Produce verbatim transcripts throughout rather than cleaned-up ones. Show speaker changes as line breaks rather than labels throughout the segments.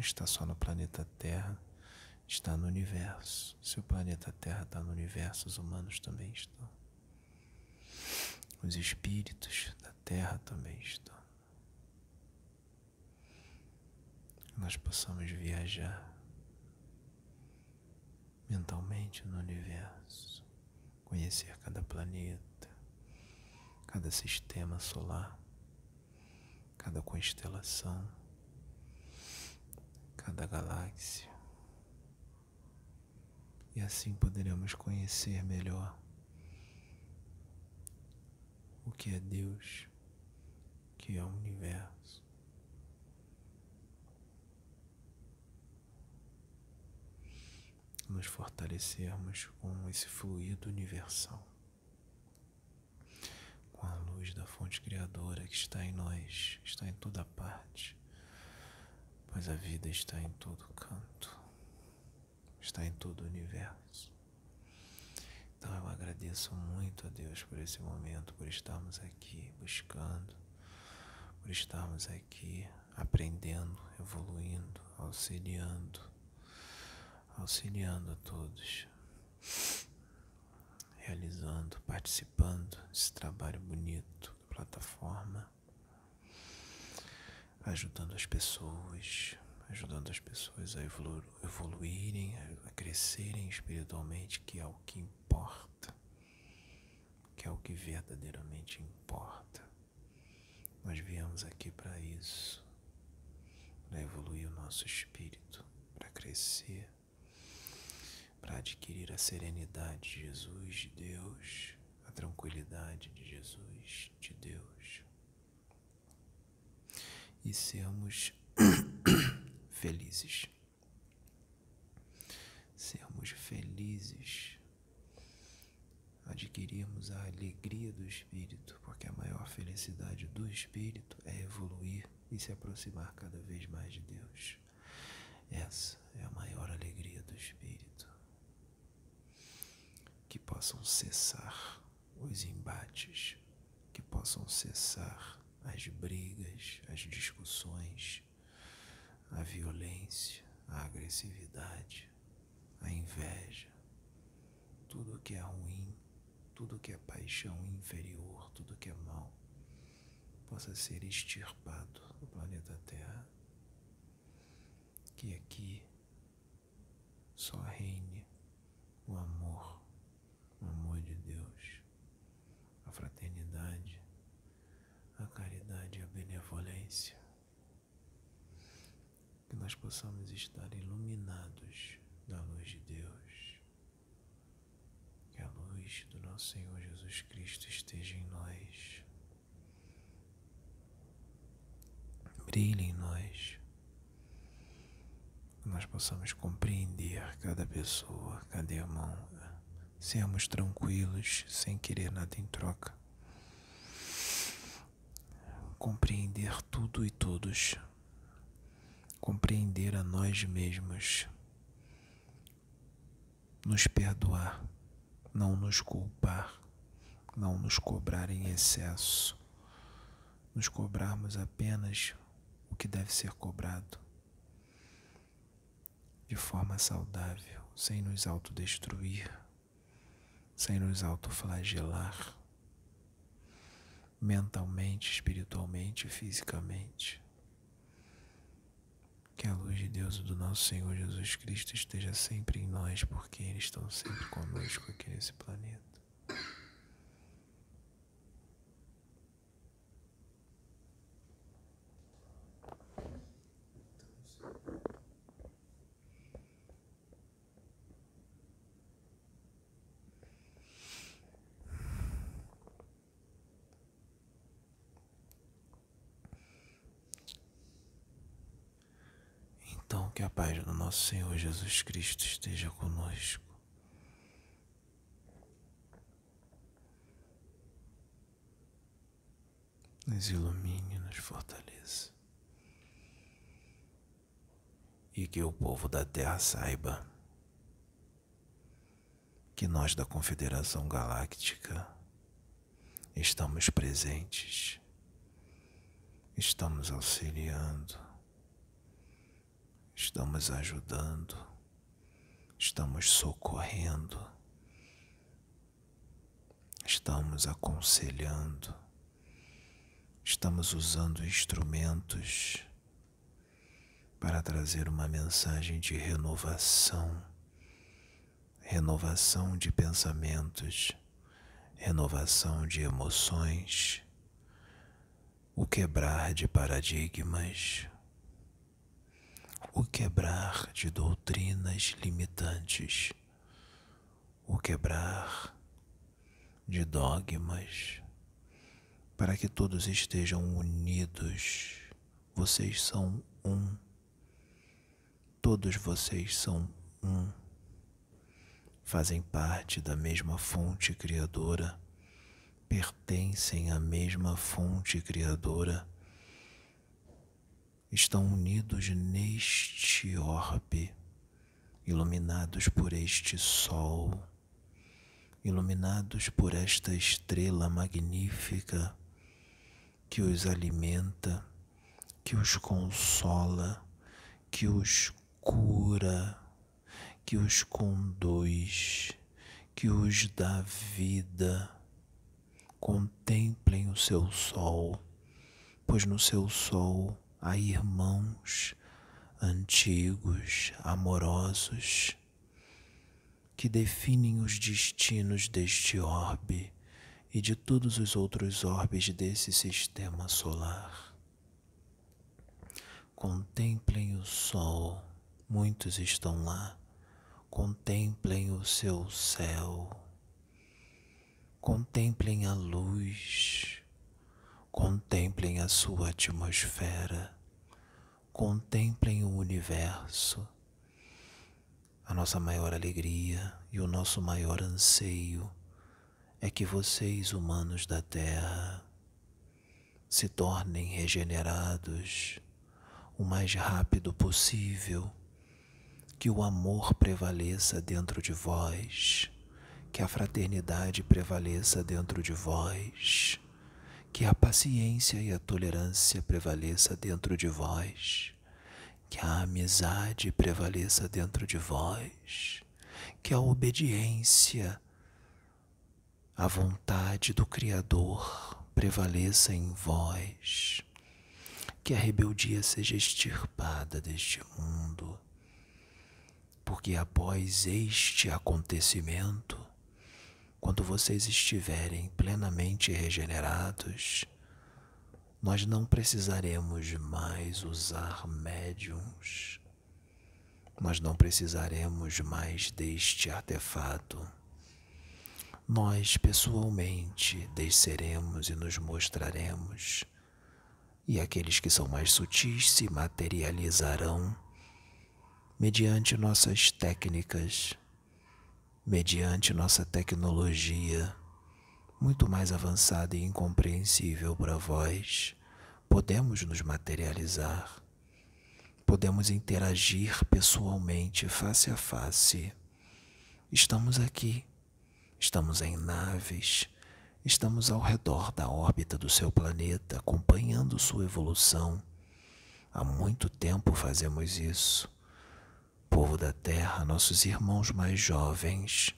está só no planeta Terra, está no universo. Se o planeta Terra está no universo, os humanos também estão. Os espíritos da Terra também estão. Que nós possamos viajar mentalmente no universo, conhecer cada planeta, cada sistema solar, cada constelação, cada galáxia. E assim poderemos conhecer melhor o que é Deus, o que é o universo. Nos fortalecermos com esse fluido universal, com a luz da fonte criadora que está em nós, está em toda parte, pois a vida está em todo canto, está em todo o universo. Então eu agradeço muito a Deus por esse momento, por estarmos aqui buscando, por estarmos aqui aprendendo, evoluindo, auxiliando, auxiliando a todos, realizando, participando desse trabalho bonito da plataforma, ajudando as pessoas, ajudando as pessoas a evolu evoluírem, a crescerem espiritualmente, que é o que importa, que é o que verdadeiramente importa. Nós viemos aqui para isso, para evoluir o nosso espírito, para crescer, para adquirir a serenidade de Jesus, de Deus, a tranquilidade de Jesus, de Deus, e sermos felizes, sermos felizes, adquirirmos a alegria do Espírito, porque a maior felicidade do Espírito é evoluir e se aproximar cada vez mais de Deus. Essa é a maior alegria do Espírito. Que possam cessar os embates, que possam cessar as brigas, as discussões, a violência, a agressividade, a inveja, tudo que é ruim, tudo que é paixão inferior, tudo que é mal, possa ser extirpado do planeta Terra. Que aqui só reine o amor, o amor de Deus, a fraternidade, a caridade e a benevolência. Que nós possamos estar iluminados da luz de Deus. Que a luz do nosso Senhor Jesus Cristo esteja em nós. Brilhe em nós. Que nós possamos compreender cada pessoa, cada irmão. Sermos tranquilos, sem querer nada em troca. Compreender tudo e todos. Compreender a nós mesmos. Nos perdoar, não nos culpar, não nos cobrar em excesso. Nos cobrarmos apenas o que deve ser cobrado, de forma saudável, sem nos autodestruir, sem nos autoflagelar, mentalmente, espiritualmente e fisicamente. Que a luz de Deus e do nosso Senhor Jesus Cristo esteja sempre em nós, porque eles estão sempre conosco aqui nesse planeta. Então, que a paz do nosso Senhor Jesus Cristo esteja conosco. Nos ilumine, nos fortaleça. E que o povo da Terra saiba que nós da Confederação Galáctica estamos presentes, estamos auxiliando, estamos ajudando, estamos socorrendo, estamos aconselhando, estamos usando instrumentos para trazer uma mensagem de renovação, renovação de pensamentos, renovação de emoções, o quebrar de paradigmas, o quebrar de doutrinas limitantes, o quebrar de dogmas, para que todos estejam unidos. Vocês são um. Todos vocês são um. Fazem parte da mesma fonte criadora, pertencem à mesma fonte criadora, estão unidos neste orbe, iluminados por este sol, iluminados por esta estrela magnífica que os alimenta, que os consola, que os cura, que os conduz, que os dá vida. Contemplem o seu sol, pois no seu sol há irmãos antigos, amorosos, que definem os destinos deste orbe e de todos os outros orbes desse sistema solar. Contemplem o sol, muitos estão lá. Contemplem o seu céu. Contemplem a luz, contemplem a sua atmosfera, contemplem o universo. A nossa maior alegria e o nosso maior anseio é que vocês, humanos da Terra, se tornem regenerados o mais rápido possível, que o amor prevaleça dentro de vós, que a fraternidade prevaleça dentro de vós, que a paciência e a tolerância prevaleça dentro de vós, que a amizade prevaleça dentro de vós, que a obediência à vontade do Criador prevaleça em vós, que a rebeldia seja extirpada deste mundo, porque após este acontecimento, quando vocês estiverem plenamente regenerados, nós não precisaremos mais usar médiuns, nós não precisaremos mais deste artefato. Nós pessoalmente desceremos e nos mostraremos, e aqueles que são mais sutis se materializarão mediante nossas técnicas, mediante nossa tecnologia, muito mais avançada e incompreensível para vós. Podemos nos materializar, podemos interagir pessoalmente, face a face. Estamos aqui, estamos em naves, estamos ao redor da órbita do seu planeta, acompanhando sua evolução. Há muito tempo fazemos isso. Povo da Terra, nossos irmãos mais jovens,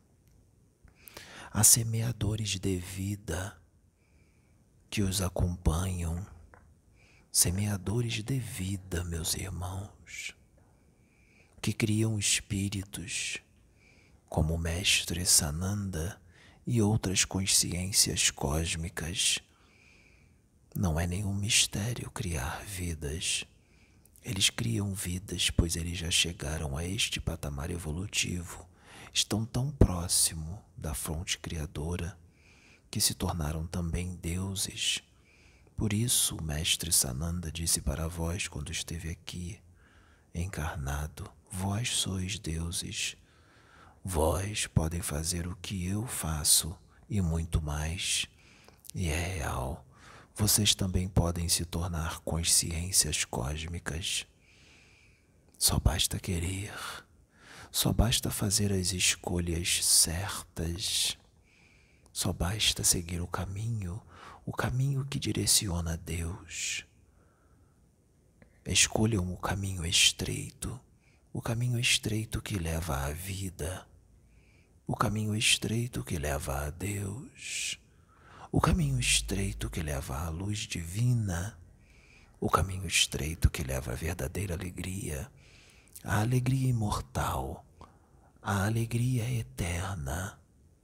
há semeadores de vida que os acompanham, semeadores de vida, meus irmãos, que criam espíritos como o Mestre Sananda e outras consciências cósmicas. Não é nenhum mistério criar vidas. Eles criam vidas, pois eles já chegaram a este patamar evolutivo, estão tão próximo da fonte criadora que se tornaram também deuses. Por isso o Mestre Sananda disse para vós quando esteve aqui, encarnado: vós sois deuses, vós podem fazer o que eu faço e muito mais. E é real. Vocês também podem se tornar consciências cósmicas. Só basta querer, só basta fazer as escolhas certas, só basta seguir o caminho, o caminho que direciona a Deus. Escolham o caminho estreito, o caminho estreito que leva à vida, o caminho estreito que leva a Deus, o caminho estreito que leva à luz divina, o caminho estreito que leva à verdadeira alegria, a alegria imortal, a alegria eterna.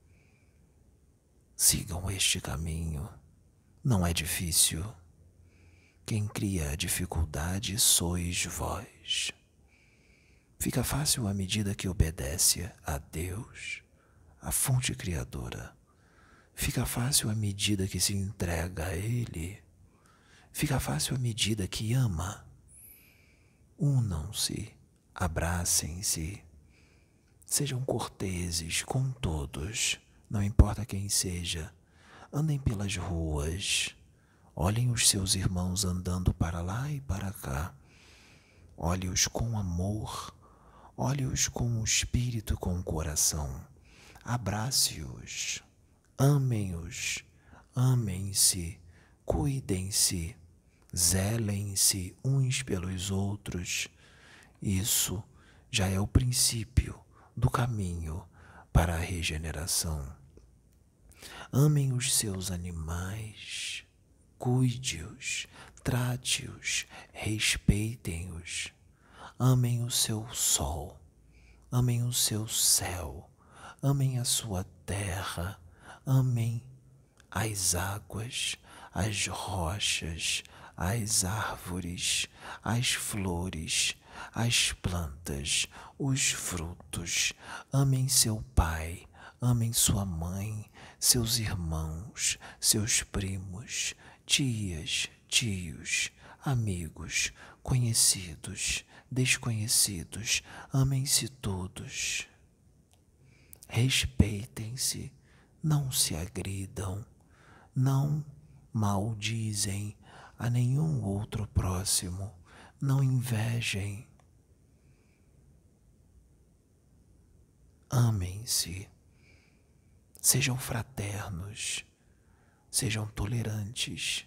Sigam este caminho. Não é difícil. Quem cria a dificuldade sois vós. Fica fácil à medida que obedece a Deus, a fonte criadora. Fica fácil à medida que se entrega a Ele. Fica fácil à medida que ama. Unam-se, abracem-se. Sejam corteses com todos, não importa quem seja. Andem pelas ruas. Olhem os seus irmãos andando para lá e para cá. Olhe-os com amor. Olhe-os com o espírito e com o coração. Abrace-os. Amem-os. Amem-se. Cuidem-se. Zelem-se uns pelos outros. Isso já é o princípio do caminho para a regeneração. Amem os seus animais. Cuide-os, trate-os, respeitem-os. Amem o seu sol, amem o seu céu, amem a sua terra, amem as águas, as rochas, as árvores, as flores, as plantas, os frutos. Amem seu pai, amem sua mãe, seus irmãos, seus primos, tias, tios, amigos, conhecidos, desconhecidos, amem-se todos. Respeitem-se, não se agridam, não maldizem a nenhum outro próximo, não invejem. Amem-se, sejam fraternos, sejam tolerantes.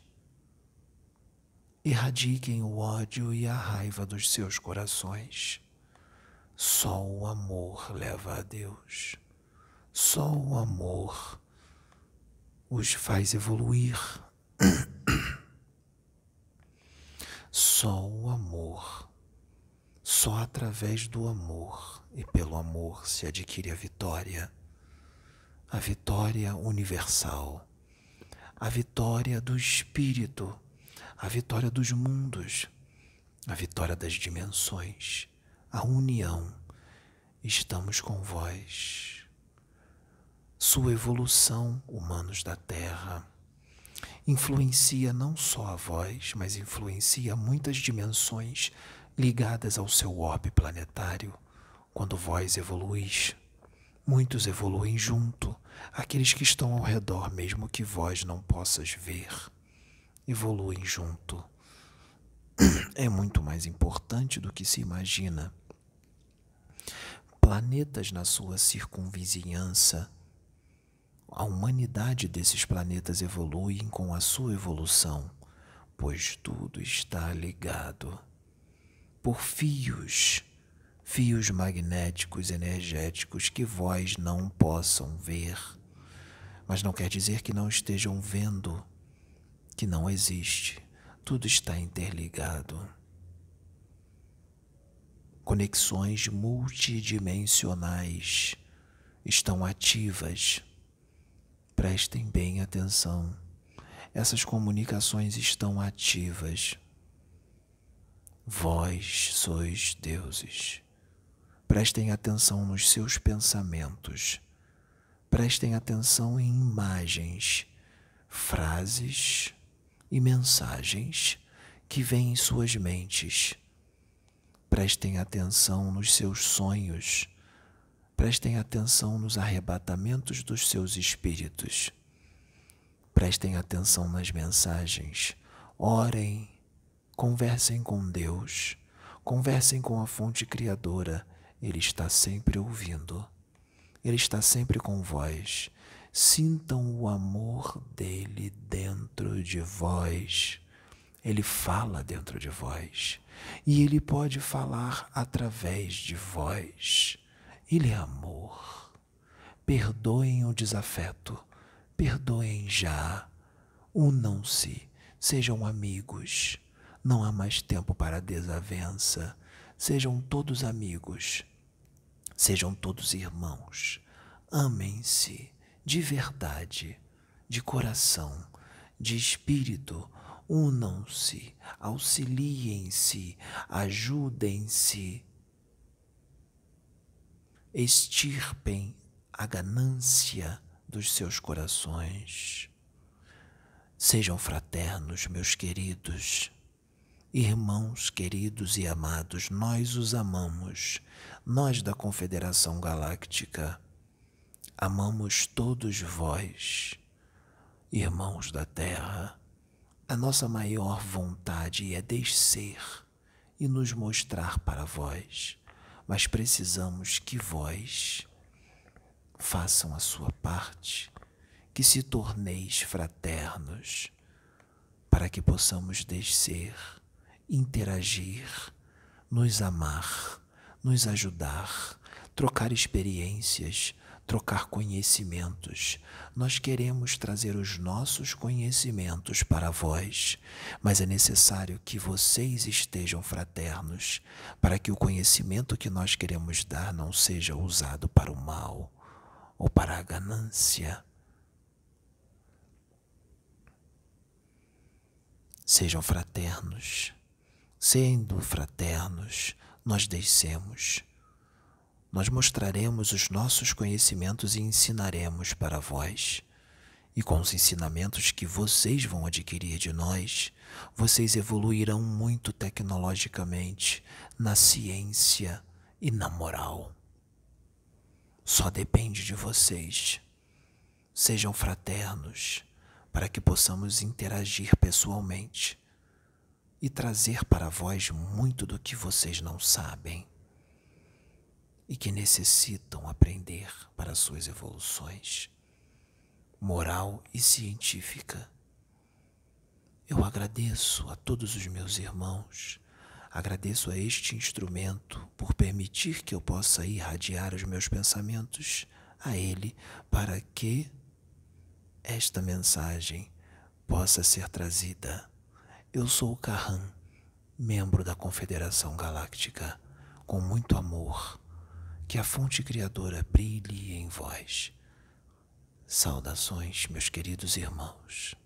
Erradiquem o ódio e a raiva dos seus corações. Só o amor leva a Deus. Só o amor os faz evoluir. Só o amor. Só através do amor e pelo amor se adquire a vitória. A vitória universal. A vitória do espírito. A vitória dos mundos. A vitória das dimensões. A união. Estamos com vós. Sua evolução, humanos da Terra, influencia não só a vós, mas influencia muitas dimensões ligadas ao seu orbe planetário. Quando vós evoluís, muitos evoluem junto, aqueles que estão ao redor, mesmo que vós não possas ver, evoluem junto. É muito mais importante do que se imagina. Planetas na sua circunvizinhança, a humanidade desses planetas evolui com a sua evolução, pois tudo está ligado por fios, fios magnéticos energéticos que vós não possam ver, mas não quer dizer que não estejam vendo, que não existe. Tudo está interligado. Conexões multidimensionais estão ativas. Prestem bem atenção. Essas comunicações estão ativas. Vós sois deuses. Prestem atenção nos seus pensamentos. Prestem atenção em imagens, frases e mensagens que vêm em suas mentes. Prestem atenção nos seus sonhos. Prestem atenção nos arrebatamentos dos seus espíritos. Prestem atenção nas mensagens. Orem, conversem com Deus, conversem com a fonte criadora. Ele está sempre ouvindo. Ele está sempre com vós. Sintam o amor dele dentro de vós. Ele fala dentro de vós e Ele pode falar através de vós. Ele é amor. Perdoem o desafeto, perdoem já, unam-se, sejam amigos. Não há mais tempo para desavença. Sejam todos amigos, sejam todos irmãos. Amem-se de verdade, de coração, de espírito. Unam-se, auxiliem-se, ajudem-se. Extirpem a ganância dos seus corações. Sejam fraternos, meus queridos. Irmãos queridos e amados, nós os amamos. Nós da Confederação Galáctica amamos todos vós, irmãos da Terra. A nossa maior vontade é descer e nos mostrar para vós, mas precisamos que vós façam a sua parte, que se torneis fraternos, para que possamos descer, interagir, nos amar, nos ajudar, trocar experiências, trocar conhecimentos. Nós queremos trazer os nossos conhecimentos para vós, mas é necessário que vocês estejam fraternos, para que o conhecimento que nós queremos dar não seja usado para o mal ou para a ganância. Sejam fraternos. Sendo fraternos, nós descemos. Nós mostraremos os nossos conhecimentos e ensinaremos para vós. E com os ensinamentos que vocês vão adquirir de nós, vocês evoluirão muito tecnologicamente, na ciência e na moral. Só depende de vocês. Sejam fraternos, para que possamos interagir pessoalmente e trazer para vós muito do que vocês não sabem e que necessitam aprender para suas evoluções moral e científica. Eu agradeço a todos os meus irmãos, agradeço a este instrumento por permitir que eu possa irradiar os meus pensamentos a ele, para que esta mensagem possa ser trazida. Eu sou o Kahan, membro da Confederação Galáctica, com muito amor. Que a fonte criadora brilhe em vós. Saudações, meus queridos irmãos.